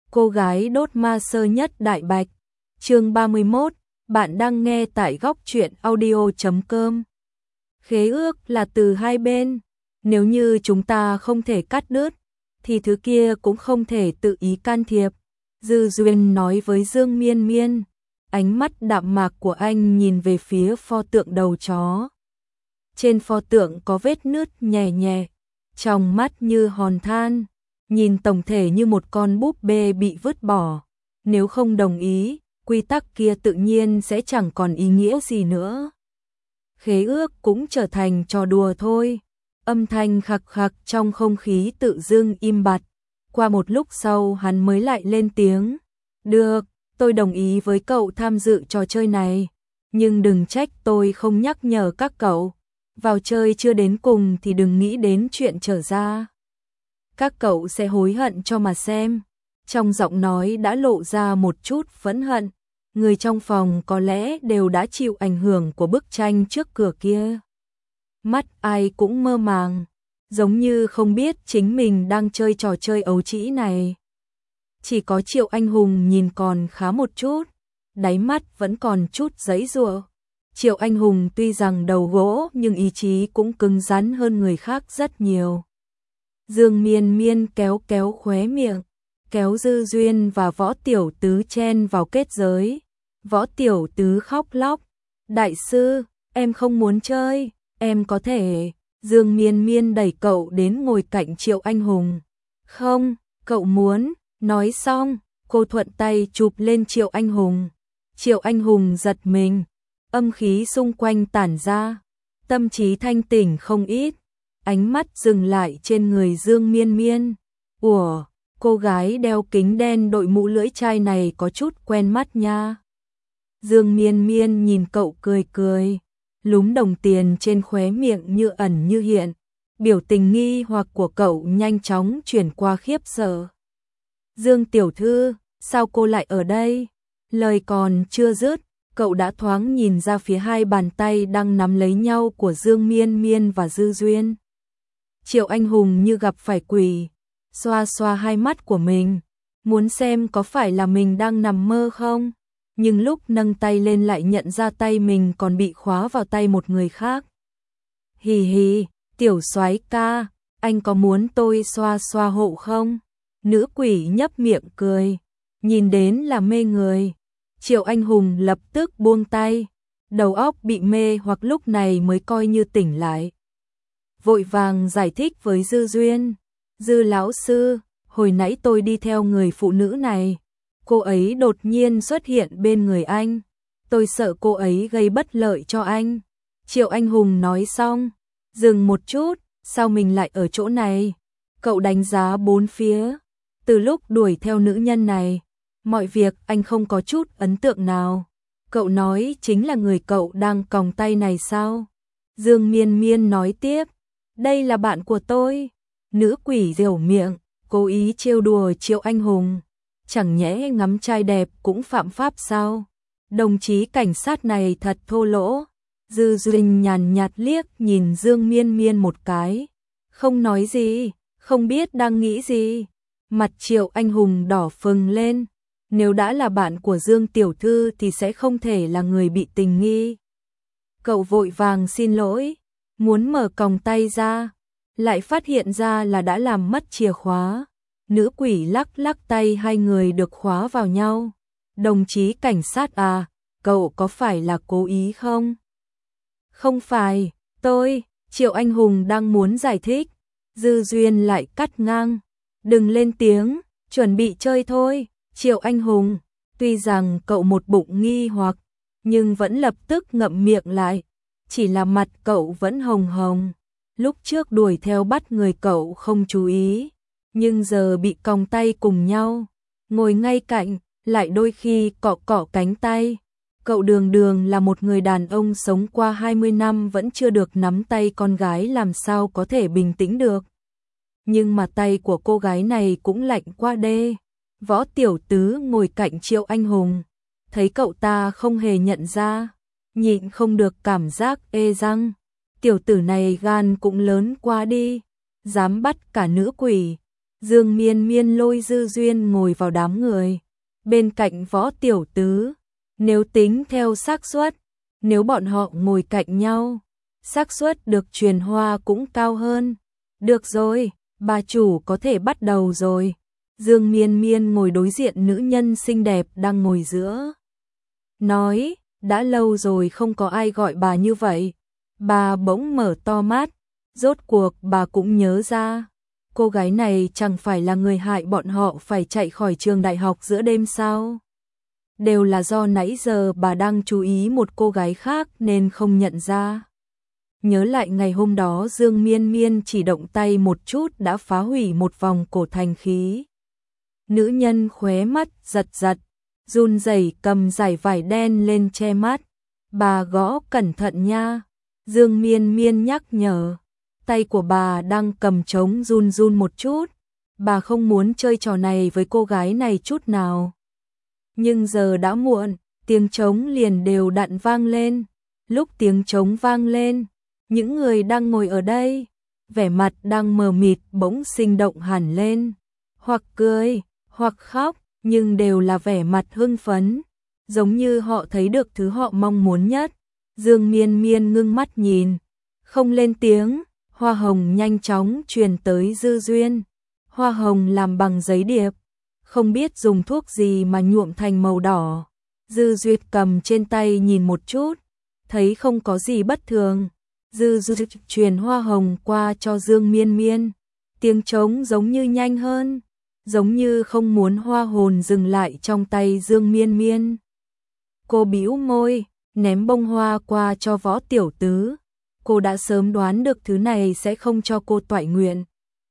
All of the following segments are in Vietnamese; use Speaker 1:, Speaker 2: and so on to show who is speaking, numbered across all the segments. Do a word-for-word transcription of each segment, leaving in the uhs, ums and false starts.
Speaker 1: Cô gái đốt ma sơ nhất đại bạch. Chương ba mươi mốt, bạn đang nghe tại góc truyện audio chấm com. Khế ước là từ hai bên, nếu như chúng ta không thể cắt đứt, thì thứ kia cũng không thể tự ý can thiệp. Dư Duyên nói với Dương Miên Miên, ánh mắt đạm mạc của anh nhìn về phía pho tượng đầu chó. Trên pho tượng có vết nứt nhè nhẹ, trong mắt như hòn than, nhìn tổng thể như một con búp bê bị vứt bỏ. Nếu không đồng ý, quy tắc kia tự nhiên sẽ chẳng còn ý nghĩa gì nữa. Khế ước cũng trở thành trò đùa thôi. Âm thanh khặc khặc trong không khí tự dưng im bặt. Qua một lúc sau hắn mới lại lên tiếng. Được, tôi đồng ý với cậu tham dự trò chơi này. Nhưng đừng trách tôi không nhắc nhở các cậu. Vào chơi chưa đến cùng thì đừng nghĩ đến chuyện trở ra. Các cậu sẽ hối hận cho mà xem. Trong giọng nói đã lộ ra một chút phẫn hận. Người trong phòng có lẽ đều đã chịu ảnh hưởng của bức tranh trước cửa kia. Mắt ai cũng mơ màng, giống như không biết chính mình đang chơi trò chơi ấu trĩ này. Chỉ có Triệu Anh Hùng nhìn còn khá một chút, đáy mắt vẫn còn chút giãy giụa. Triệu Anh Hùng tuy rằng đầu gỗ nhưng ý chí cũng cứng rắn hơn người khác rất nhiều. Dương Miên Miên kéo kéo khóe miệng, kéo Dư Duyên và Võ Tiểu Tứ chen vào kết giới. Võ Tiểu Tứ khóc lóc, đại sư, em không muốn chơi, em có thể. Dương Miên Miên đẩy cậu đến ngồi cạnh Triệu Anh Hùng. Không, cậu muốn. Nói xong, cô thuận tay chụp lên Triệu Anh Hùng. Triệu Anh Hùng giật mình, âm khí xung quanh tản ra, tâm trí thanh tỉnh không ít. Ánh mắt dừng lại trên người Dương Miên Miên. Ủa, cô gái đeo kính đen đội mũ lưỡi chai này có chút quen mắt nha. Dương Miên Miên nhìn cậu cười cười, lúm đồng tiền trên khóe miệng như ẩn như hiện. Biểu tình nghi hoặc của cậu nhanh chóng chuyển qua khiếp sợ. Dương tiểu thư, sao cô lại ở đây? Lời còn chưa dứt, cậu đã thoáng nhìn ra phía hai bàn tay đang nắm lấy nhau của Dương Miên Miên và Dư Duyên. Triệu Anh Hùng như gặp phải quỷ, xoa xoa hai mắt của mình, muốn xem có phải là mình đang nằm mơ không, nhưng lúc nâng tay lên lại nhận ra tay mình còn bị khóa vào tay một người khác. Hì hì, tiểu soái ca, anh có muốn tôi xoa xoa hộ không? Nữ quỷ nhấp miệng cười, nhìn đến là mê người. Triệu Anh Hùng lập tức buông tay, đầu óc bị mê hoặc lúc này mới coi như tỉnh lại. Vội vàng giải thích với Dư Duyên. Dư lão sư, hồi nãy tôi đi theo người phụ nữ này. Cô ấy đột nhiên xuất hiện bên người anh. Tôi sợ cô ấy gây bất lợi cho anh. Triệu Anh Hùng nói xong, dừng một chút, sao mình lại ở chỗ này? Cậu đánh giá bốn phía. Từ lúc đuổi theo nữ nhân này, mọi việc anh không có chút ấn tượng nào. Cậu nói chính là người cậu đang còng tay này sao? Dương Miên Miên nói tiếp, đây là bạn của tôi. Nữ quỷ dẻo miệng, cố ý trêu đùa Triệu Anh Hùng. Chẳng nhẽ ngắm trai đẹp cũng phạm pháp sao? Đồng chí cảnh sát này thật thô lỗ. Dư Duyên nhàn nhạt liếc nhìn Dương Miên Miên một cái, không nói gì, không biết đang nghĩ gì. Mặt Triệu Anh Hùng đỏ phừng lên, nếu đã là bạn của Dương tiểu thư thì sẽ không thể là người bị tình nghi. Cậu vội vàng xin lỗi, muốn mở còng tay ra, lại phát hiện ra là đã làm mất chìa khóa. Nữ quỷ lắc lắc tay hai người được khóa vào nhau. Đồng chí cảnh sát à, cậu có phải là cố ý không? Không phải, tôi, Triệu Anh Hùng đang muốn giải thích. Dư Duyên lại cắt ngang. Đừng lên tiếng, chuẩn bị chơi thôi. Triệu Anh Hùng, tuy rằng cậu một bụng nghi hoặc, nhưng vẫn lập tức ngậm miệng lại. Chỉ là mặt cậu vẫn hồng hồng. Lúc trước đuổi theo bắt người cậu không chú ý, nhưng giờ bị còng tay cùng nhau, ngồi ngay cạnh, lại đôi khi cọ cọ cánh tay. Cậu đường đường là một người đàn ông sống qua hai mươi năm vẫn chưa được nắm tay con gái, làm sao có thể bình tĩnh được. Nhưng mà tay của cô gái này cũng lạnh qua đê. Võ Tiểu Tứ ngồi cạnh Triệu Anh Hùng, thấy cậu ta không hề nhận ra, nhịn không được cảm giác ê răng. Tiểu tử này gan cũng lớn quá đi, dám bắt cả nữ quỷ. Dương Miên Miên lôi Dư Duyên ngồi vào đám người, bên cạnh Võ Tiểu Tứ. Nếu tính theo xác suất, nếu bọn họ ngồi cạnh nhau, xác suất được truyền hoa cũng cao hơn. Được rồi, bà chủ có thể bắt đầu rồi. Dương Miên Miên ngồi đối diện nữ nhân xinh đẹp đang ngồi giữa. Nói, đã lâu rồi không có ai gọi bà như vậy. Bà bỗng mở to mắt, rốt cuộc bà cũng nhớ ra. Cô gái này chẳng phải là người hại bọn họ phải chạy khỏi trường đại học giữa đêm sao? Đều là do nãy giờ bà đang chú ý một cô gái khác nên không nhận ra. Nhớ lại ngày hôm đó Dương Miên Miên chỉ động tay một chút đã phá hủy một vòng cổ thành khí. Nữ nhân khóe mắt giật giật, run rẩy cầm dải vải đen lên che mắt. Bà gõ cẩn thận nha. Dương Miên Miên nhắc nhở. Tay của bà đang cầm trống run run một chút. Bà không muốn chơi trò này với cô gái này chút nào. Nhưng giờ đã muộn, tiếng trống liền đều đặn vang lên. Lúc tiếng trống vang lên, những người đang ngồi ở đây, vẻ mặt đang mờ mịt bỗng sinh động hẳn lên. Hoặc cười, hoặc khóc, nhưng đều là vẻ mặt hưng phấn, giống như họ thấy được thứ họ mong muốn nhất. Dương Miên Miên ngưng mắt nhìn, không lên tiếng. Hoa hồng nhanh chóng truyền tới Dư Duyên. Hoa hồng làm bằng giấy điệp, không biết dùng thuốc gì mà nhuộm thành màu đỏ. Dư Duyệt cầm trên tay nhìn một chút, thấy không có gì bất thường. Dư Duyệt truyền hoa hồng qua cho Dương Miên Miên. Tiếng trống giống như nhanh hơn, giống như không muốn hoa hồn dừng lại trong tay Dương Miên Miên. Cô bĩu môi, ném bông hoa qua cho Võ Tiểu Tứ. Cô đã sớm đoán được thứ này sẽ không cho cô toại nguyện.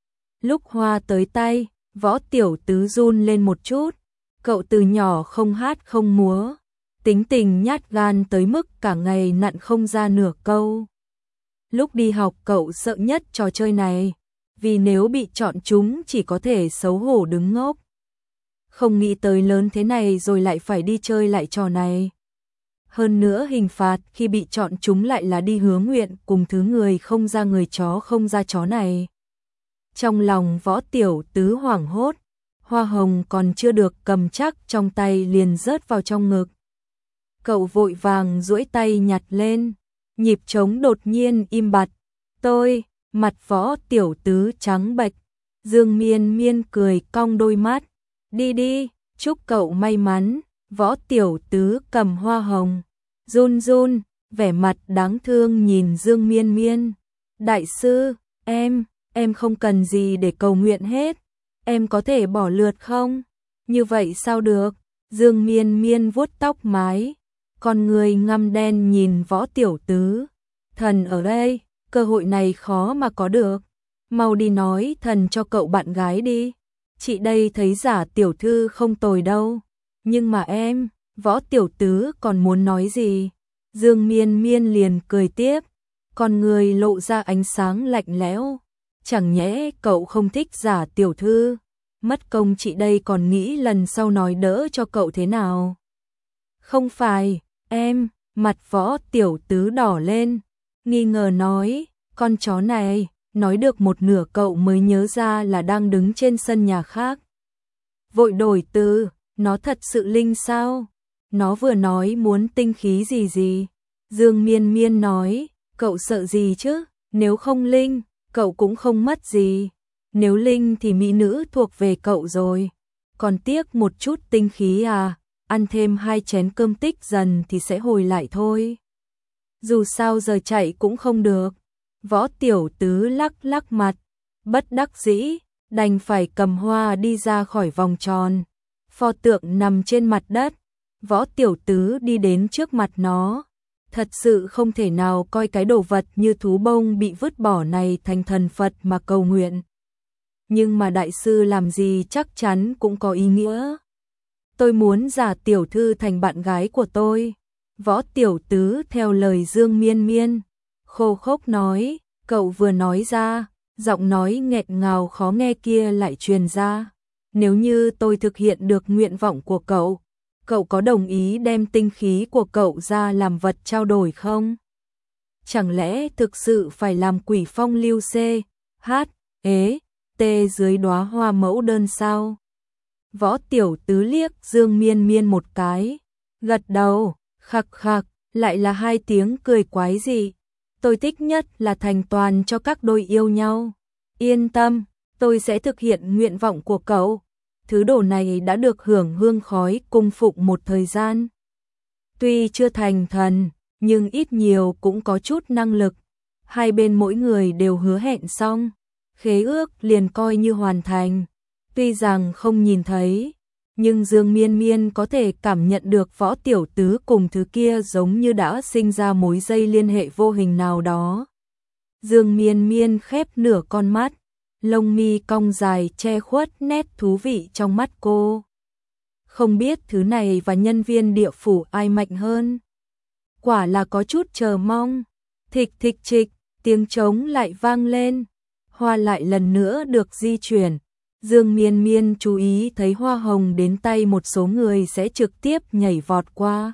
Speaker 1: Lúc hoa tới tay, Võ Tiểu Tứ run lên một chút. Cậu từ nhỏ không hát không múa, tính tình nhát gan tới mức cả ngày nặn không ra nửa câu. Lúc đi học cậu sợ nhất trò chơi này, vì nếu bị chọn chúng chỉ có thể xấu hổ đứng ngốc. Không nghĩ tới lớn thế này rồi lại phải đi chơi lại trò này. Hơn nữa hình phạt khi bị chọn chúng lại là đi hứa nguyện cùng thứ người không ra người chó không ra chó này. Trong lòng Võ Tiểu Tứ hoảng hốt, hoa hồng còn chưa được cầm chắc trong tay liền rớt vào trong ngực. Cậu vội vàng duỗi tay nhặt lên, nhịp trống đột nhiên im bặt. Tôi, mặt Võ Tiểu Tứ trắng bệch. Dương Miên Miên cười cong đôi mắt. Đi đi, chúc cậu may mắn. Võ Tiểu Tứ cầm hoa hồng, run run, vẻ mặt đáng thương nhìn Dương Miên Miên. Đại sư, em, em không cần gì để cầu nguyện hết. Em có thể bỏ lượt không? Như vậy sao được? Dương Miên Miên vuốt tóc mái, con người ngăm đen nhìn Võ Tiểu Tứ. Thần ở đây, cơ hội này khó mà có được. Mau đi nói thần cho cậu bạn gái đi. Chị đây thấy giả tiểu thư không tồi đâu. Nhưng mà em, Võ Tiểu Tứ còn muốn nói gì? Dương Miên Miên liền cười tiếp, con người lộ ra ánh sáng lạnh lẽo. Chẳng nhẽ cậu không thích giả tiểu thư? Mất công chị đây còn nghĩ lần sau nói đỡ cho cậu thế nào. Không phải, em, mặt Võ Tiểu Tứ đỏ lên, nghi ngờ nói, con chó này, nói được một nửa cậu mới nhớ ra là đang đứng trên sân nhà khác. Vội đổi từ, nó thật sự linh sao? Nó vừa nói muốn tinh khí gì gì. Dương Miên Miên nói, cậu sợ gì chứ? Nếu không linh, cậu cũng không mất gì. Nếu linh thì mỹ nữ thuộc về cậu rồi. Còn tiếc một chút tinh khí à, ăn thêm hai chén cơm tích dần thì sẽ hồi lại thôi. Dù sao giờ chạy cũng không được. Võ Tiểu Tứ lắc lắc mặt, bất đắc dĩ, đành phải cầm hoa đi ra khỏi vòng tròn. Pho tượng nằm trên mặt đất, Võ Tiểu Tứ đi đến trước mặt nó. Thật sự không thể nào coi cái đồ vật như thú bông bị vứt bỏ này thành thần Phật mà cầu nguyện. Nhưng mà đại sư làm gì chắc chắn cũng có ý nghĩa. Tôi muốn giả tiểu thư thành bạn gái của tôi. Võ Tiểu Tứ theo lời Dương Miên Miên, khô khốc nói, cậu vừa nói ra, giọng nói nghẹn ngào khó nghe kia lại truyền ra. Nếu như tôi thực hiện được nguyện vọng của cậu, cậu có đồng ý đem tinh khí của cậu ra làm vật trao đổi không? Chẳng lẽ thực sự phải làm quỷ phong lưu xê, hát, ế, tê dưới đóa hoa mẫu đơn sao? Võ Tiểu Tứ liếc Dương Miên Miên một cái, gật đầu, khặc khặc, lại là hai tiếng cười quái dị. Tôi thích nhất là thành toàn cho các đôi yêu nhau. Yên tâm, tôi sẽ thực hiện nguyện vọng của cậu. Thứ đồ này đã được hưởng hương khói cung phụng một thời gian. Tuy chưa thành thần, nhưng ít nhiều cũng có chút năng lực. Hai bên mỗi người đều hứa hẹn xong, khế ước liền coi như hoàn thành. Tuy rằng không nhìn thấy, nhưng Dương Miên Miên có thể cảm nhận được Võ Tiểu Tứ cùng thứ kia giống như đã sinh ra mối dây liên hệ vô hình nào đó. Dương Miên Miên khép nửa con mắt, lông mi cong dài che khuất nét thú vị trong mắt cô. Không biết thứ này và nhân viên địa phủ ai mạnh hơn. Quả là có chút chờ mong. Thịch thịch trịch, tiếng trống lại vang lên. Hoa lại lần nữa được di chuyển. Dương Miên Miên chú ý thấy hoa hồng đến tay một số người sẽ trực tiếp nhảy vọt qua.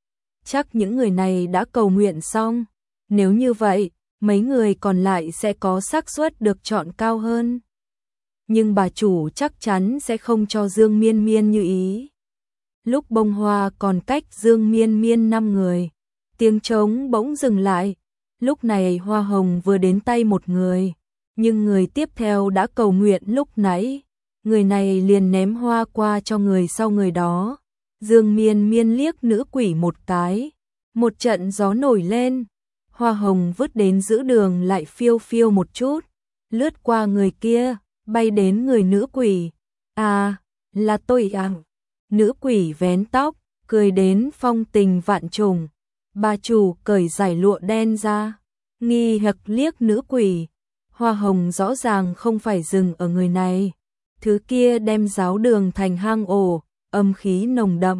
Speaker 1: Chắc những người này đã cầu nguyện xong. Nếu như vậy, mấy người còn lại sẽ có xác suất được chọn cao hơn. Nhưng bà chủ chắc chắn sẽ không cho Dương Miên Miên như ý. Lúc bông hoa còn cách Dương Miên Miên năm người, tiếng trống bỗng dừng lại. Lúc này hoa hồng vừa đến tay một người, nhưng người tiếp theo đã cầu nguyện lúc nãy. Người này liền ném hoa qua cho người sau người đó. Dương Miên Miên liếc nữ quỷ một cái. Một trận gió nổi lên. Hoa hồng vứt đến giữa đường lại phiêu phiêu một chút. Lướt qua người kia, bay đến người nữ quỷ. À, là tôi à. Nữ quỷ vén tóc, cười đến phong tình vạn trùng. Bà chủ cởi giải lụa đen ra. Nghi hoặc liếc nữ quỷ. Hoa hồng rõ ràng không phải dừng ở người này. Thứ kia đem giáo đường thành hang ổ, âm khí nồng đậm.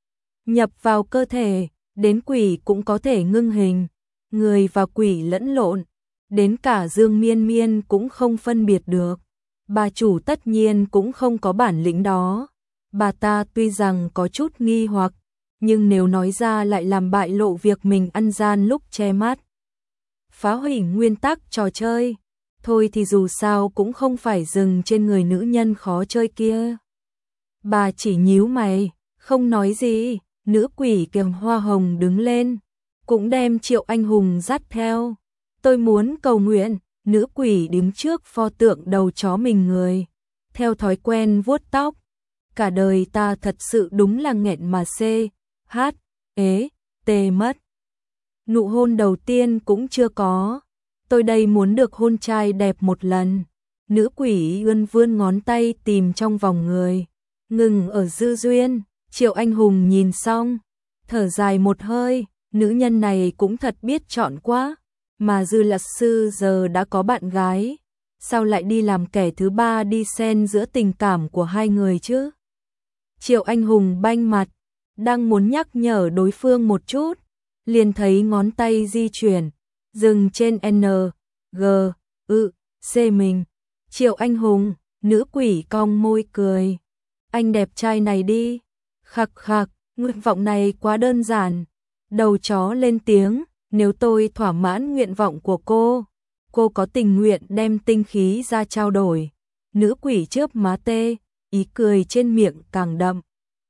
Speaker 1: Nhập vào cơ thể, đến quỷ cũng có thể ngưng hình. Người và quỷ lẫn lộn, đến cả Dương Miên Miên cũng không phân biệt được. Bà chủ tất nhiên cũng không có bản lĩnh đó. Bà ta tuy rằng có chút nghi hoặc, nhưng nếu nói ra lại làm bại lộ việc mình ăn gian lúc che mắt. Phá hủy nguyên tắc trò chơi. Thôi thì dù sao cũng không phải dừng trên người nữ nhân khó chơi kia. Bà chỉ nhíu mày, không nói gì. Nữ quỷ kèm hoa hồng đứng lên, cũng đem Triệu Anh Hùng dắt theo. Tôi muốn cầu nguyện. Nữ quỷ đứng trước pho tượng đầu chó mình người, theo thói quen vuốt tóc. Cả đời ta thật sự đúng là nghẹn mà xê, hát, ế, tê mất. Nụ hôn đầu tiên cũng chưa có. Tôi đây muốn được hôn trai đẹp một lần. Nữ quỷ ươn vươn ngón tay tìm trong vòng người. Ngừng ở dư duyên. Triệu Anh Hùng nhìn xong, thở dài một hơi. Nữ nhân này cũng thật biết chọn quá. Mà Dư Lạc Sư giờ đã có bạn gái. Sao lại đi làm kẻ thứ ba đi xen giữa tình cảm của hai người chứ? Triệu Anh Hùng banh mặt, đang muốn nhắc nhở đối phương một chút, liền thấy ngón tay di chuyển, dừng trên N, G, ư, C mình. Triệu Anh Hùng, nữ quỷ cong môi cười. Anh đẹp trai này đi. Khặc khặc, nguyện vọng này quá đơn giản. Đầu chó lên tiếng, nếu tôi thỏa mãn nguyện vọng của cô, cô có tình nguyện đem tinh khí ra trao đổi. Nữ quỷ chớp má tê, ý cười trên miệng càng đậm.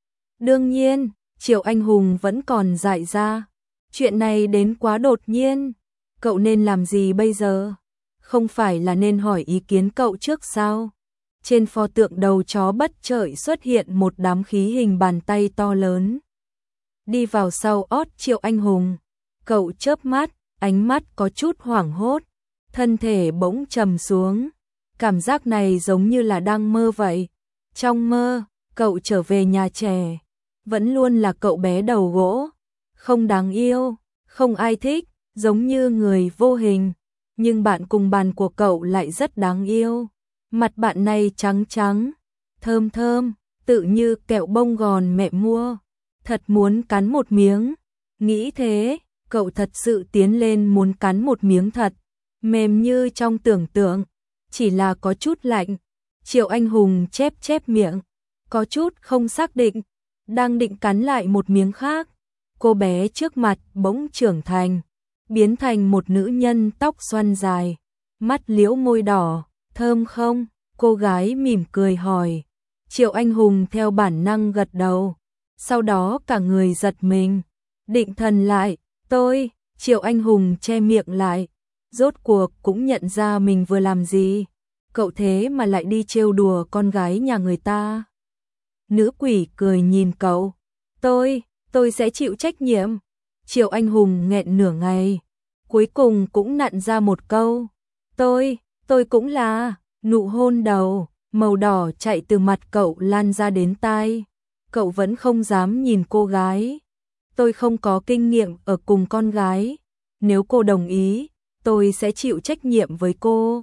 Speaker 1: Đương nhiên, Triệu Anh Hùng vẫn còn dại ra. Chuyện này đến quá đột nhiên. Cậu nên làm gì bây giờ? Không phải là nên hỏi ý kiến cậu trước sao? Trên pho tượng đầu chó bất chợt xuất hiện một đám khí hình bàn tay to lớn. Đi vào sau ót Triệu Anh Hùng. Cậu chớp mắt, ánh mắt có chút hoảng hốt. Thân thể bỗng trầm xuống. Cảm giác này giống như là đang mơ vậy. Trong mơ, cậu trở về nhà trẻ. Vẫn luôn là cậu bé đầu gỗ. Không đáng yêu, không ai thích, giống như người vô hình. Nhưng bạn cùng bàn của cậu lại rất đáng yêu. Mặt bạn này trắng trắng, thơm thơm, tự như kẹo bông gòn mẹ mua. Thật muốn cắn một miếng. Nghĩ thế, cậu thật sự tiến lên muốn cắn một miếng thật. Mềm như trong tưởng tượng, chỉ là có chút lạnh. Triệu Anh Hùng chép chép miệng, có chút không xác định, đang định cắn lại một miếng khác. Cô bé trước mặt bỗng trưởng thành, biến thành một nữ nhân tóc xoăn dài, mắt liễu môi đỏ, thơm không? Cô gái mỉm cười hỏi. Triệu Anh Hùng theo bản năng gật đầu. Sau đó cả người giật mình. Định thần lại. Tôi, Triệu Anh Hùng che miệng lại. Rốt cuộc cũng nhận ra mình vừa làm gì. Cậu thế mà lại đi trêu đùa con gái nhà người ta. Nữ quỷ cười nhìn cậu. Tôi, tôi sẽ chịu trách nhiệm. Triệu Anh Hùng nghẹn nửa ngày. Cuối cùng cũng nặn ra một câu. Tôi, tôi cũng là. Nụ hôn đầu, màu đỏ chạy từ mặt cậu lan ra đến tai. Cậu vẫn không dám nhìn cô gái. Tôi không có kinh nghiệm ở cùng con gái. Nếu cô đồng ý, tôi sẽ chịu trách nhiệm với cô.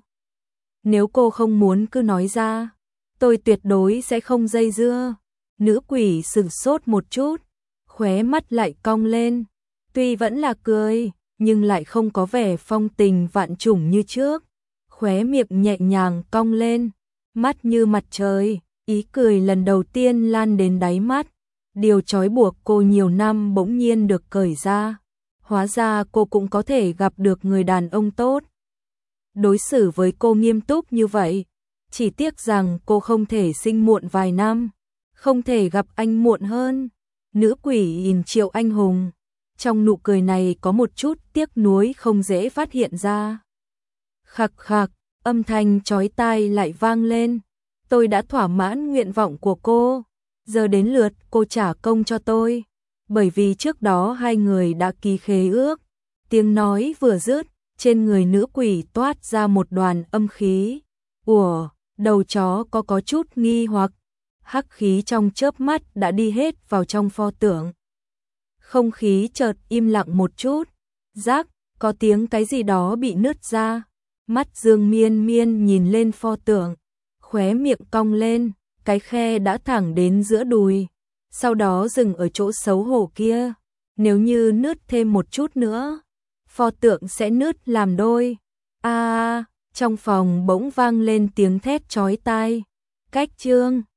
Speaker 1: Nếu cô không muốn cứ nói ra, tôi tuyệt đối sẽ không dây dưa. Nữ quỷ sửng sốt một chút, khóe mắt lại cong lên. Tuy vẫn là cười, nhưng lại không có vẻ phong tình vạn trùng như trước. Khóe miệng nhẹ nhàng cong lên, mắt như mặt trời, ý cười lần đầu tiên lan đến đáy mắt. Điều trói buộc cô nhiều năm bỗng nhiên được cởi ra. Hóa ra cô cũng có thể gặp được người đàn ông tốt. Đối xử với cô nghiêm túc như vậy. Chỉ tiếc rằng cô không thể sinh muộn vài năm. Không thể gặp anh muộn hơn. Nữ quỷ nhìn Triệu Anh Hùng. Trong nụ cười này có một chút tiếc nuối không dễ phát hiện ra. Khặc khặc, âm thanh chói tai lại vang lên. Tôi đã thỏa mãn nguyện vọng của cô. Giờ đến lượt cô trả công cho tôi. Bởi vì trước đó hai người đã ký khế ước. Tiếng nói vừa dứt, trên người nữ quỷ toát ra một đoàn âm khí. Ủa, đầu chó có có chút nghi hoặc. Hắc khí trong chớp mắt đã đi hết vào trong pho tượng. Không khí chợt im lặng một chút. Rắc, có tiếng cái gì đó bị nứt ra. Mắt Dương Miên Miên nhìn lên pho tượng. Khóe miệng cong lên, cái khe đã thẳng đến giữa đùi. Sau đó dừng ở chỗ xấu hổ kia. Nếu như nứt thêm một chút nữa, pho tượng sẽ nứt làm đôi. A, à, trong phòng bỗng vang lên tiếng thét chói tai. Cách chương